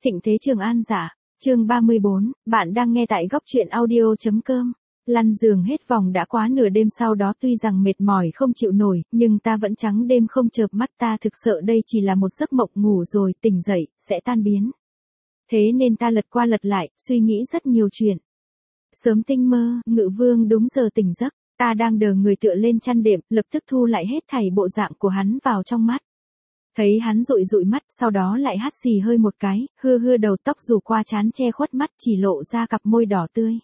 Thịnh thế Trường An giả, chương 34, bạn đang nghe tại góc truyện audio.com. Lăn giường hết vòng đã quá nửa đêm, sau đó tuy rằng mệt mỏi không chịu nổi, nhưng ta vẫn trắng đêm không chợp mắt, ta thực sợ đây chỉ là một giấc mộng, ngủ rồi tỉnh dậy, sẽ tan biến. Thế nên ta lật qua lật lại, suy nghĩ rất nhiều chuyện. Sớm tinh mơ, Ngự Vương đúng giờ tỉnh giấc, ta đang đờ người tựa lên chăn đệm, lập tức thu lại hết thảy bộ dạng của hắn vào trong mắt. Thấy hắn dụi dụi mắt, sau đó lại hắt xì hơi một cái, hưa đầu tóc rủ qua trán che khuất mắt, chỉ lộ ra cặp môi đỏ tươi.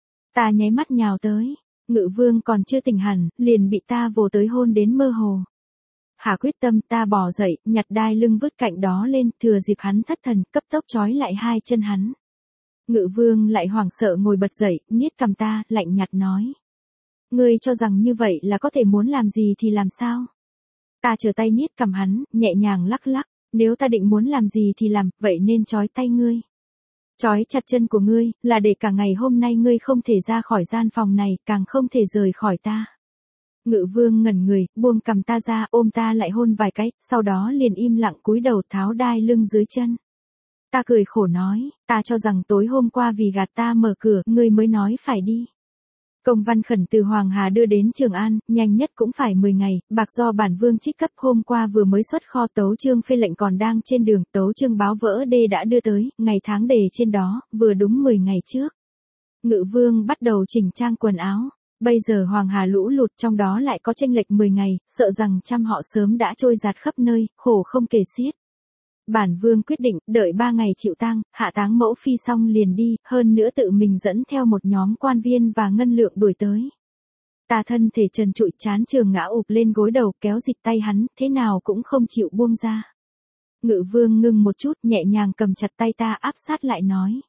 Ta nháy mắt nhào tới, Ngự Vương còn chưa tỉnh hẳn, liền bị ta vồ tới hôn đến mơ hồ. Hà quyết tâm, ta bò dậy, nhặt đai lưng vứt cạnh đó lên, thừa dịp hắn thất thần, cấp tốc trói lại hai chân hắn. Ngự Vương lại hoảng sợ ngồi bật dậy, niết cằm ta, lạnh nhạt nói. Ngươi cho rằng như vậy là có thể muốn làm gì thì làm sao? Ta trở tay niết cằm hắn, nhẹ nhàng lắc lắc, nếu ta định muốn làm gì thì làm, vậy nên trói tay ngươi. Trói chặt chân của ngươi, là để cả ngày hôm nay ngươi không thể ra khỏi gian phòng này, càng không thể rời khỏi ta. Ngự Vương ngẩn người, buông cằm ta ra, ôm ta lại hôn vài cái, sau đó liền im lặng cúi đầu tháo đai lưng dưới chân. Ta cười khổ nói, ta cho rằng tối hôm qua vì gạt ta mở cửa, ngươi mới nói phải đi. Công văn khẩn từ Hoàng Hà đưa đến Trường An, nhanh nhất cũng phải 10 ngày, bạc do bản vương trích cấp hôm qua vừa mới xuất kho, tấu chương phê lệnh còn đang trên đường, tấu chương báo vỡ đê đã đưa tới, ngày tháng đề trên đó, vừa đúng 10 ngày trước. Ngự Vương bắt đầu chỉnh trang quần áo, bây giờ Hoàng Hà lũ lụt, trong đó lại có chênh lệch 10 ngày, sợ rằng trăm họ sớm đã trôi giạt khắp nơi, khổ không kể xiết. Bản vương quyết định, đợi 3 ngày chịu tang, hạ táng mẫu phi xong liền đi, hơn nữa tự mình dẫn theo một nhóm quan viên và ngân lượng đuổi tới. Ta thân thể trần trụi, chán trường ngã ụp lên gối đầu, kéo dịch tay hắn, thế nào cũng không chịu buông ra. Ngự Vương ngưng một chút, nhẹ nhàng cầm chặt tay ta, áp sát lại nói.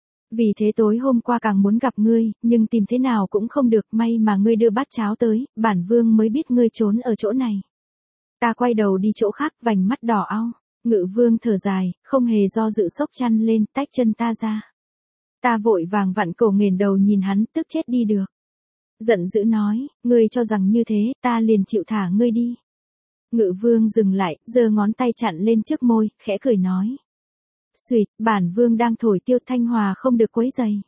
Vì thế tối hôm qua càng muốn gặp ngươi, nhưng tìm thế nào cũng không được, may mà ngươi đưa bát cháo tới, bản vương mới biết ngươi trốn ở chỗ này. Ta quay đầu đi chỗ khác, vành mắt đỏ au. Ngự Vương thở dài, không hề do dự xốc chăn lên, tách chân ta ra. Ta vội vàng vặn cổ nghển đầu nhìn hắn, tức chết đi được. Giận dữ nói, ngươi cho rằng như thế, ta liền chịu thả ngươi đi. Ngự Vương dừng lại, giơ ngón tay chặn lên trước môi, khẽ cười nói. Xuyệt, bản vương đang thổi tiêu, Thanh Hòa không được quấy rầy.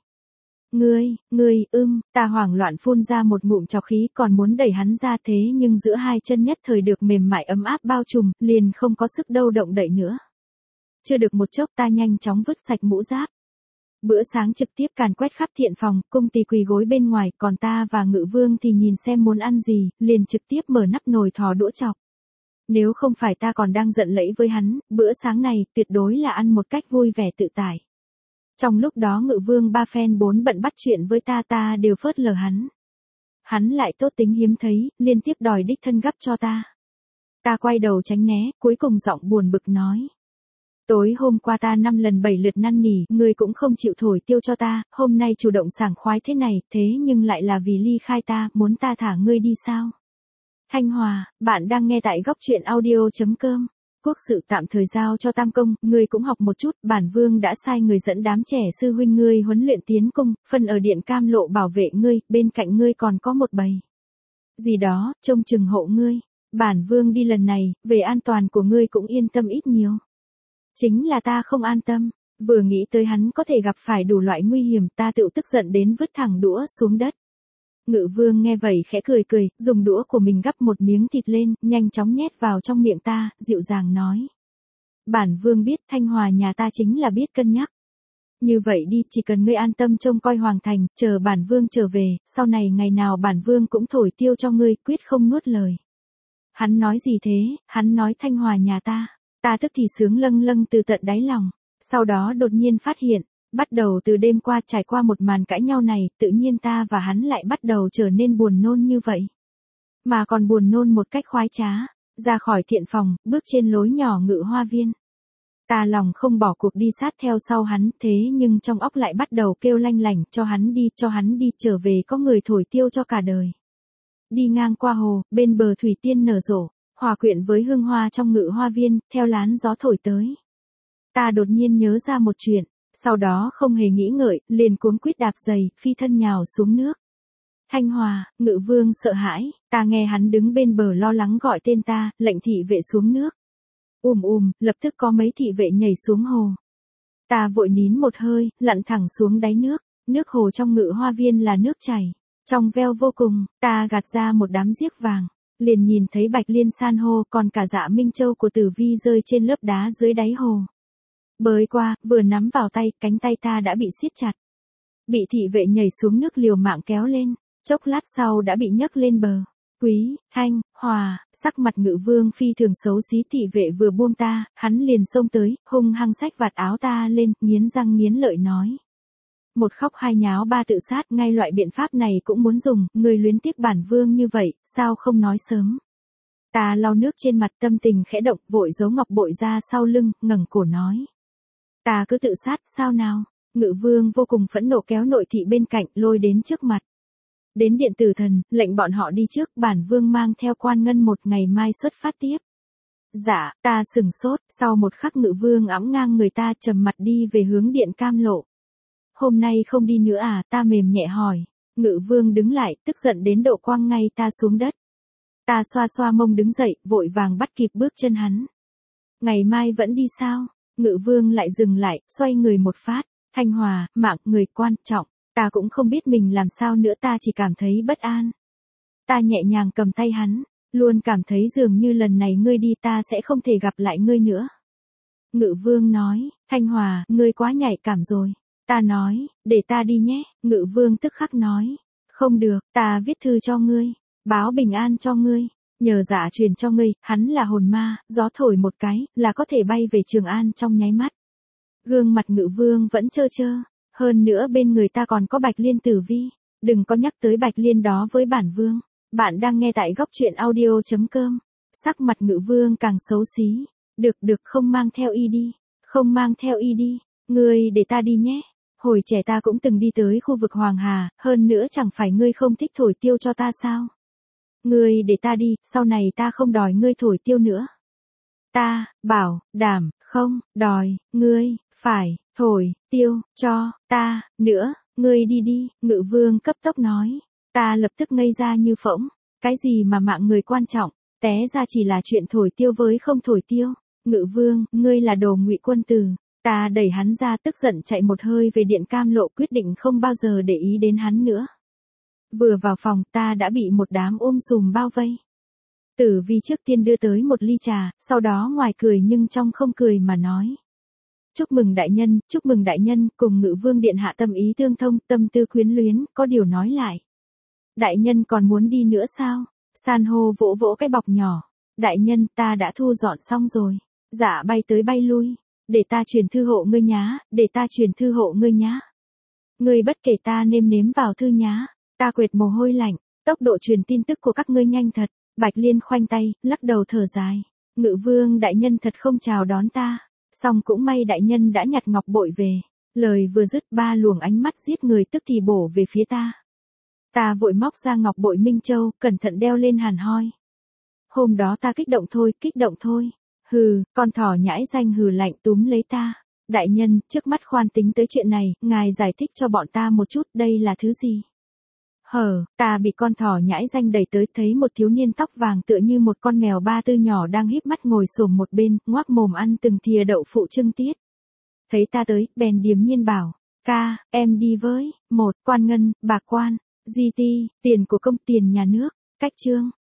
Ngươi, ta hoảng loạn phun ra một ngụm trọc khí, còn muốn đẩy hắn ra, thế nhưng giữa hai chân nhất thời được mềm mại ấm áp bao trùm, liền không có sức đâu động đậy nữa. Chưa được một chốc ta nhanh chóng vứt sạch mũ giáp. Bữa sáng trực tiếp càn quét khắp thiện phòng, cung tỳ quỳ gối bên ngoài, còn ta và Ngự Vương thì nhìn xem muốn ăn gì, liền trực tiếp mở nắp nồi thò đũa chọc. Nếu không phải ta còn đang giận lẫy với hắn, bữa sáng này tuyệt đối là ăn một cách vui vẻ tự tại. Trong lúc đó Ngự Vương ba phen bốn bận bắt chuyện với ta đều phớt lờ hắn. Hắn lại tốt tính hiếm thấy, liên tiếp đòi đích thân gắp cho ta. Ta quay đầu tránh né, cuối cùng giọng buồn bực nói. Tối hôm qua ta 5 lần 7 lượt năn nỉ, ngươi cũng không chịu thổi tiêu cho ta, hôm nay chủ động sảng khoái thế này, thế nhưng lại là vì ly khai ta, muốn ta thả ngươi đi sao? Thanh Hòa, bạn đang nghe tại góc truyện audio.com. Quốc sự tạm thời giao cho Tam Công, ngươi cũng học một chút, bản vương đã sai người dẫn đám trẻ sư huynh ngươi huấn luyện tiến cung, phân ở điện Cam Lộ bảo vệ ngươi, bên cạnh ngươi còn có một bầy. Gì đó, trông chừng hộ ngươi, bản vương đi lần này, về an toàn của ngươi cũng yên tâm ít nhiều. Chính là ta không an tâm, vừa nghĩ tới hắn có thể gặp phải đủ loại nguy hiểm, ta tự tức giận đến vứt thẳng đũa xuống đất. Ngự Vương nghe vậy khẽ cười, dùng đũa của mình gắp một miếng thịt lên, nhanh chóng nhét vào trong miệng ta, dịu dàng nói. Bản vương biết, Thanh Hòa nhà ta chính là biết cân nhắc. Như vậy đi, chỉ cần ngươi an tâm trông coi hoàng thành, chờ bản vương trở về, sau này ngày nào bản vương cũng thổi tiêu cho ngươi, quyết không nuốt lời. Hắn nói gì thế? Hắn nói Thanh Hòa nhà ta. Ta tức thì sướng lâng từ tận đáy lòng, sau đó đột nhiên phát hiện. Bắt đầu từ đêm qua trải qua một màn cãi nhau này, tự nhiên ta và hắn lại bắt đầu trở nên buồn nôn như vậy. Mà còn buồn nôn một cách khoái trá, ra khỏi thiện phòng, bước trên lối nhỏ Ngự Hoa Viên. Ta lòng không bỏ cuộc đi sát theo sau hắn, thế nhưng trong óc lại bắt đầu kêu lanh lảnh, cho hắn đi, trở về có người thổi tiêu cho cả đời. Đi ngang qua hồ, bên bờ thủy tiên nở rộ, hòa quyện với hương hoa trong Ngự Hoa Viên, theo lán gió thổi tới. Ta đột nhiên nhớ ra một chuyện. Sau đó không hề nghĩ ngợi, liền cuống quýt đạp giày, phi thân nhào xuống nước. Thanh Hòa, Ngự Vương sợ hãi, ta nghe hắn đứng bên bờ lo lắng gọi tên ta, lệnh thị vệ xuống nước. Lập tức có mấy thị vệ nhảy xuống hồ. Ta vội nín một hơi, lặn thẳng xuống đáy nước. Nước hồ trong Ngự Hoa Viên là nước chảy, trong veo vô cùng, ta gạt ra một đám diếc vàng. Liền nhìn thấy bạch liên san hô còn cả dạ minh châu của Tử Vi rơi trên lớp đá dưới đáy hồ. Bơi qua, vừa nắm vào tay, cánh tay ta đã bị siết chặt. Bị thị vệ nhảy xuống nước liều mạng kéo lên, chốc lát sau đã bị nhấc lên bờ. Quý, Thanh, Hòa, sắc mặt Ngự Vương phi thường xấu xí, thị vệ vừa buông ta, hắn liền xông tới, hung hăng xách vạt áo ta lên, nghiến răng nghiến lợi nói. Một khóc hai nháo ba tự sát, ngay loại biện pháp này cũng muốn dùng, người luyến tiếc bản vương như vậy, sao không nói sớm. Ta lau nước trên mặt, tâm tình khẽ động, vội giấu ngọc bội ra sau lưng, ngẩng cổ nói. Ta cứ tự sát, sao nào? Ngự Vương vô cùng phẫn nộ kéo nội thị bên cạnh, lôi đến trước mặt. Đến điện Tử Thần, lệnh bọn họ đi trước, bản vương mang theo quan ngân một ngày mai xuất phát tiếp. Dạ, ta sừng sốt, sau một khắc Ngự Vương ẵm ngang người ta, trầm mặt đi về hướng điện Cam Lộ. Hôm nay không đi nữa à, ta mềm nhẹ hỏi. Ngự Vương đứng lại, tức giận đến độ quăng ngay ta xuống đất. Ta xoa xoa mông đứng dậy, vội vàng bắt kịp bước chân hắn. Ngày mai vẫn đi sao? Ngự Vương lại dừng lại, xoay người một phát. Thanh Hòa, mạng người quan trọng. Ta cũng không biết mình làm sao nữa, ta chỉ cảm thấy bất an. Ta nhẹ nhàng cầm tay hắn, luôn cảm thấy dường như lần này ngươi đi ta sẽ không thể gặp lại ngươi nữa. Ngự Vương nói, Thanh Hòa, ngươi quá nhạy cảm rồi. Ta nói, để ta đi nhé. Ngự Vương tức khắc nói, không được, ta viết thư cho ngươi, báo bình an cho ngươi, nhờ dạ truyền cho ngươi, hắn là hồn ma, gió thổi một cái, là có thể bay về Trường An trong nháy mắt. Gương mặt Ngự Vương vẫn trơ trơ, hơn nữa bên người ta còn có Bạch Liên Tử Vi, đừng có nhắc tới Bạch Liên đó với bản vương. Bạn đang nghe tại góc truyện audio.com. Sắc mặt Ngự Vương càng xấu xí. Được không mang theo y đi, không mang theo y đi, ngươi để ta đi nhé. Hồi trẻ ta cũng từng đi tới khu vực Hoàng Hà, hơn nữa chẳng phải ngươi không thích thổi tiêu cho ta sao? Ngươi để ta đi, sau này ta không đòi ngươi thổi tiêu nữa. Ta, bảo, đảm, không, đòi, ngươi, phải, thổi, tiêu, cho, ta, nữa, ngươi đi đi, Ngự Vương cấp tốc nói. Ta lập tức ngây ra như phỗng, cái gì mà mạng người quan trọng, té ra chỉ là chuyện thổi tiêu với không thổi tiêu. Ngự Vương, ngươi là đồ ngụy quân tử. Ta đẩy hắn ra, tức giận chạy một hơi về điện Cam Lộ, quyết định không bao giờ để ý đến hắn nữa. Vừa vào phòng, ta đã bị một đám sùm bao vây. Tử Vi trước tiên đưa tới một ly trà, sau đó ngoài cười nhưng trong không cười mà nói. Chúc mừng đại nhân, cùng Ngự Vương điện hạ tâm ý tương thông, tâm tư quyến luyến, có điều nói lại. Đại nhân còn muốn đi nữa sao? San hô vỗ vỗ cái bọc nhỏ. Đại nhân, ta đã thu dọn xong rồi. Dạ bay tới bay lui. Để ta truyền thư hộ ngươi nhá, để ta truyền thư hộ ngươi nhá. Ngươi bất kể ta nêm nếm vào thư nhá. Ta quệt mồ hôi lạnh, tốc độ truyền tin tức của các ngươi nhanh thật. Bạch Liên khoanh tay, lắc đầu thở dài. Ngự Vương đại nhân thật không chào đón ta. Song cũng may đại nhân đã nhặt ngọc bội về. Lời vừa dứt, ba luồng ánh mắt giết người tức thì bổ về phía ta. Ta vội móc ra ngọc bội Minh Châu, cẩn thận đeo lên hàn hoi. Hôm đó ta kích động thôi. Hừ, con thỏ nhãi danh hừ lạnh túm lấy ta. Đại nhân, trước mắt khoan tính tới chuyện này, ngài giải thích cho bọn ta một chút, đây là thứ gì? Ta bị con thỏ nhãi danh đẩy tới, thấy một thiếu niên tóc vàng tựa như một con mèo ba tư nhỏ đang híp mắt ngồi xổm một bên, ngoác mồm ăn từng thìa đậu phụ trưng tiết. Thấy ta tới, bèn điềm nhiên bảo, ca, em đi với, quan ngân, bạc quan, di ti, tiền của công tiền nhà nước, cách trương.